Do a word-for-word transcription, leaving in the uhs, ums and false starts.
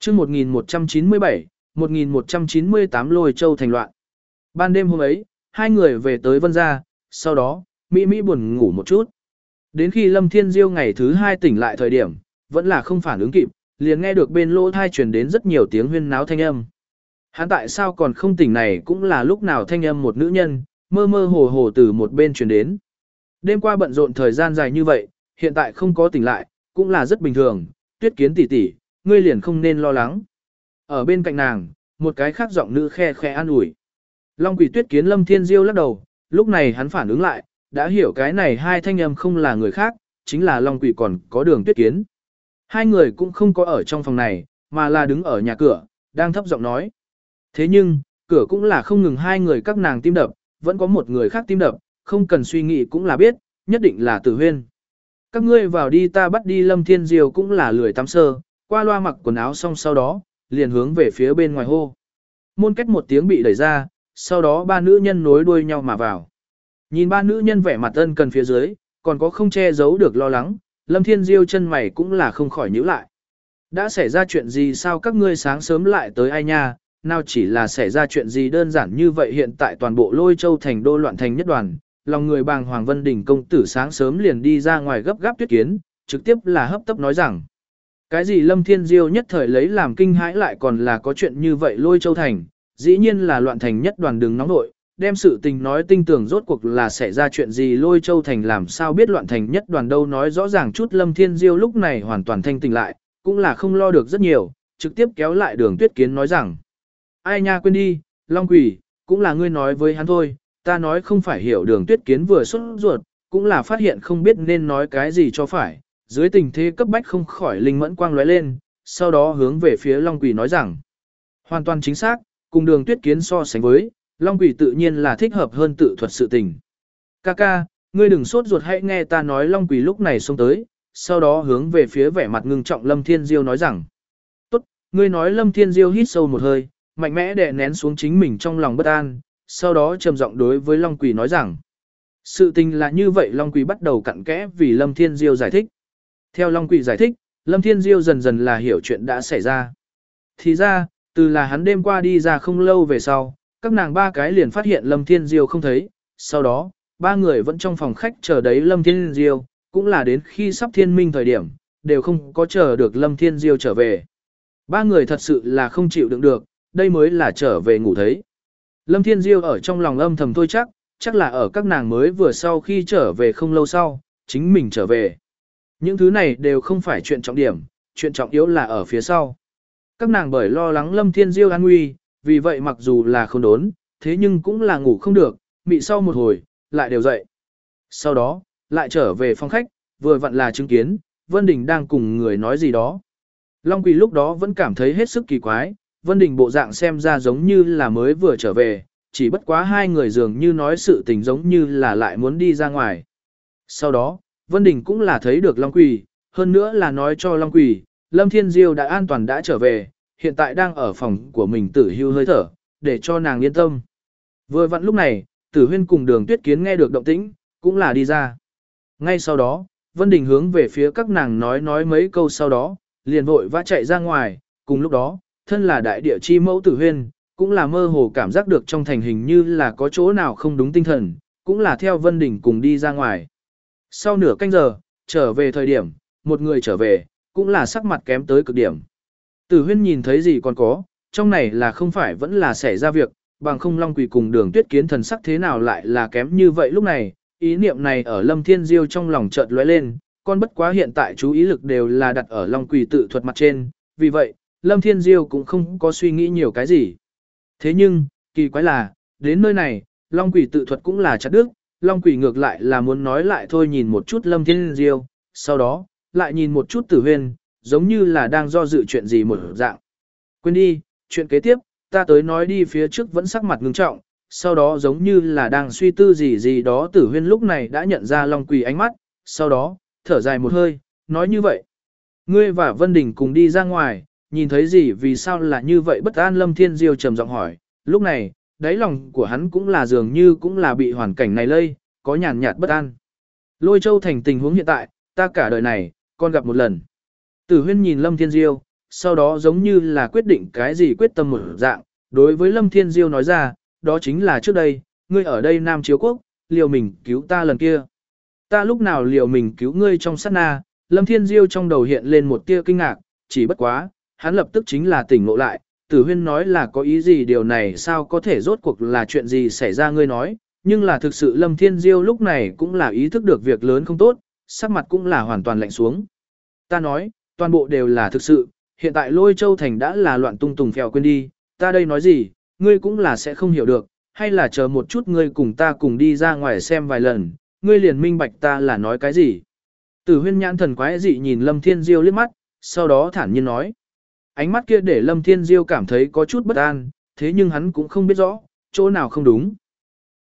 chương một nghìn một trăm chín mươi bảy, một nghìn một trăm chín mươi tám Lôi Châu thành loạn. Ban đêm hôm ấy, hai người về tới Vân Gia, sau đó, Mỹ Mỹ buồn ngủ một chút. Đến khi Lâm Thiên Diêu ngày thứ hai tỉnh lại thời điểm, vẫn là không phản ứng kịp, liền nghe được bên lỗ thai truyền đến rất nhiều tiếng huyên náo thanh âm. Hắn tại sao còn không tỉnh này cũng là lúc nào thanh âm một nữ nhân, mơ mơ hồ hồ từ một bên truyền đến. Đêm qua bận rộn thời gian dài như vậy, hiện tại không có tỉnh lại, cũng là rất bình thường, Tuyết Kiến tỷ tỷ, ngươi liền không nên lo lắng. Ở bên cạnh nàng, một cái khác giọng nữ khe khẽ an ủi. Long Quỷ Tuyết Kiến Lâm Thiên Diêu lắc đầu, lúc này hắn phản ứng lại, đã hiểu cái này hai thanh âm không là người khác, chính là Long Quỷ còn có Đường Tuyết Kiến. Hai người cũng không có ở trong phòng này, mà là đứng ở nhà cửa, đang thấp giọng nói. Thế nhưng, cửa cũng là không ngừng hai người các nàng tim đập, vẫn có một người khác tim đập, không cần suy nghĩ cũng là biết, nhất định là Tử Huyên. Các ngươi vào đi, ta bắt đi. Lâm Thiên Diêu cũng là lười tắm sơ, qua loa mặc quần áo xong sau đó, liền hướng về phía bên ngoài hô. Môn cách một tiếng bị đẩy ra, sau đó ba nữ nhân nối đuôi nhau mà vào. Nhìn ba nữ nhân vẻ mặt ân cần phía dưới, còn có không che giấu được lo lắng, Lâm Thiên Diêu chân mày cũng là không khỏi nhíu lại. Đã xảy ra chuyện gì sao các ngươi sáng sớm lại tới ai nha, nào chỉ là xảy ra chuyện gì đơn giản như vậy, hiện tại toàn bộ Lôi Châu thành đô loạn thành nhất đoàn, lòng người bàng hoàng. Vân Đình công tử sáng sớm liền đi ra ngoài gấp gáp Tuyết Kiến, trực tiếp là hấp tấp nói rằng. Cái gì? Lâm Thiên Diêu nhất thời lấy làm kinh hãi, lại còn là có chuyện như vậy Lôi Châu thành, dĩ nhiên là loạn thành nhất đoàn, đừng nóng nội, đem sự tình nói tinh tường rốt cuộc là xảy ra chuyện gì. Lôi Châu thành làm sao biết loạn thành nhất đoàn đâu, nói rõ ràng chút. Lâm Thiên Diêu lúc này hoàn toàn thanh tỉnh lại, cũng là không lo được rất nhiều, trực tiếp kéo lại Đường Tuyết Kiến nói rằng. Ai nha, quên đi, Long Quỷ, cũng là ngươi nói với hắn thôi, ta nói không phải hiểu. Đường Tuyết Kiến vừa xuất ruột, cũng là phát hiện không biết nên nói cái gì cho phải, dưới tình thế cấp bách không khỏi linh mẫn quang lóe lên, sau đó hướng về phía Long Quỷ nói rằng. Hoàn toàn chính xác, cùng Đường Tuyết Kiến so sánh với, Long Quỷ tự nhiên là thích hợp hơn tự thuật sự tình. Ca ca, ngươi đừng sốt ruột, hãy nghe ta nói. Long Quỷ lúc này xông tới, sau đó hướng về phía vẻ mặt ngưng trọng Lâm Thiên Diêu nói rằng. Tốt, ngươi nói. Lâm Thiên Diêu hít sâu một hơi, mạnh mẽ đè nén xuống chính mình trong lòng bất an, sau đó trầm giọng đối với Long Quỷ nói rằng. Sự tình là như vậy. Long Quỷ bắt đầu cặn kẽ vì Lâm Thiên Diêu giải thích. Theo Long Quỷ giải thích, Lâm Thiên Diêu dần dần là hiểu chuyện đã xảy ra. Thì ra, từ là hắn đêm qua đi ra không lâu về sau, các nàng ba cái liền phát hiện Lâm Thiên Diêu không thấy, sau đó, ba người vẫn trong phòng khách chờ đấy Lâm Thiên Diêu, cũng là đến khi sắp thiên minh thời điểm, đều không có chờ được Lâm Thiên Diêu trở về. Ba người thật sự là không chịu đựng được, đây mới là trở về ngủ thấy. Lâm Thiên Diêu ở trong lòng âm thầm thôi chắc, chắc là ở các nàng mới vừa sau khi trở về không lâu sau, chính mình trở về. Những thứ này đều không phải chuyện trọng điểm, chuyện trọng yếu là ở phía sau. Các nàng bởi lo lắng Lâm Thiên Diêu an nguy, vì vậy mặc dù là không đốn, thế nhưng cũng là ngủ không được, mị sau một hồi, lại đều dậy. Sau đó, lại trở về phòng khách, vừa vặn là chứng kiến, Vân Đình đang cùng người nói gì đó. Long Quỷ lúc đó vẫn cảm thấy hết sức kỳ quái, Vân Đình bộ dạng xem ra giống như là mới vừa trở về, chỉ bất quá hai người dường như nói sự tình giống như là lại muốn đi ra ngoài. Sau đó, Vân Đình cũng là thấy được Long Quỷ, hơn nữa là nói cho Long Quỷ, Lâm Thiên Diêu đã an toàn đã trở về, hiện tại đang ở phòng của mình tử hưu hơi thở, để cho nàng yên tâm. Vừa vặn lúc này, Tử Huyên cùng Đường Tuyết Kiến nghe được động tĩnh, cũng là đi ra. Ngay sau đó, Vân Đình hướng về phía các nàng nói nói mấy câu, sau đó, liền vội vã chạy ra ngoài. Cùng lúc đó, thân là đại địa chi mẫu Tử Huyên, cũng là mơ hồ cảm giác được trong thành hình như là có chỗ nào không đúng tinh thần, cũng là theo Vân Đình cùng đi ra ngoài. Sau nửa canh giờ, trở về thời điểm, một người trở về, cũng là sắc mặt kém tới cực điểm. Tử Huyên nhìn thấy gì còn có, trong này là không phải vẫn là xảy ra việc, bằng không Long Quỷ cùng Đường Tuyết Kiến thần sắc thế nào lại là kém như vậy. Lúc này, ý niệm này ở Lâm Thiên Diêu trong lòng chợt lóe lên, con bất quá hiện tại chú ý lực đều là đặt ở Long Quỷ tự thuật mặt trên, vì vậy, Lâm Thiên Diêu cũng không có suy nghĩ nhiều cái gì. Thế nhưng, kỳ quái là, đến nơi này, Long Quỷ tự thuật cũng là chặt đứt, Long Quỷ ngược lại là muốn nói lại thôi, nhìn một chút Lâm Thiên Diêu, sau đó, lại nhìn một chút Tử Huyên, giống như là đang do dự chuyện gì một dạng. Quên đi, chuyện kế tiếp, ta tới nói đi. Phía trước vẫn sắc mặt ngưng trọng, sau đó giống như là đang suy tư gì gì đó. Tử Huyên lúc này đã nhận ra Long Quỷ ánh mắt, sau đó, thở dài một hơi, nói như vậy. Ngươi và Vân Đình cùng đi ra ngoài, nhìn thấy gì, vì sao là như vậy bất an? Lâm Thiên Diêu trầm giọng hỏi, lúc này, đáy lòng của hắn cũng là dường như cũng là bị hoàn cảnh này lây, có nhàn nhạt bất an. Lôi Châu thành tình huống hiện tại, ta cả đời này, con gặp một lần. Tử Huyên nhìn Lâm Thiên Diêu, sau đó giống như là quyết định cái gì quyết tâm một dạng, đối với Lâm Thiên Diêu nói ra, đó chính là trước đây, ngươi ở đây Nam Chiếu Quốc, liều mình cứu ta lần kia. Ta lúc nào liều mình cứu ngươi trong sát na, Lâm Thiên Diêu trong đầu hiện lên một tia kinh ngạc, chỉ bất quá, hắn lập tức chính là tỉnh ngộ lại, Tử Huyên nói là có ý gì điều này sao có thể rốt cuộc là chuyện gì xảy ra ngươi nói, nhưng là thực sự Lâm Thiên Diêu lúc này cũng là ý thức được việc lớn không tốt, sắc mặt cũng là hoàn toàn lạnh xuống. Ta nói, toàn bộ đều là thực sự, hiện tại Lôi Châu Thành đã là loạn tung tùng phèo quên đi, ta đây nói gì, ngươi cũng là sẽ không hiểu được, hay là chờ một chút ngươi cùng ta cùng đi ra ngoài xem vài lần, ngươi liền minh bạch ta là nói cái gì. Tử Huyên nhãn thần quái dị nhìn Lâm Thiên Diêu liếc mắt, sau đó thản nhiên nói. Ánh mắt kia để Lâm Thiên Diêu cảm thấy có chút bất an, thế nhưng hắn cũng không biết rõ, chỗ nào không đúng.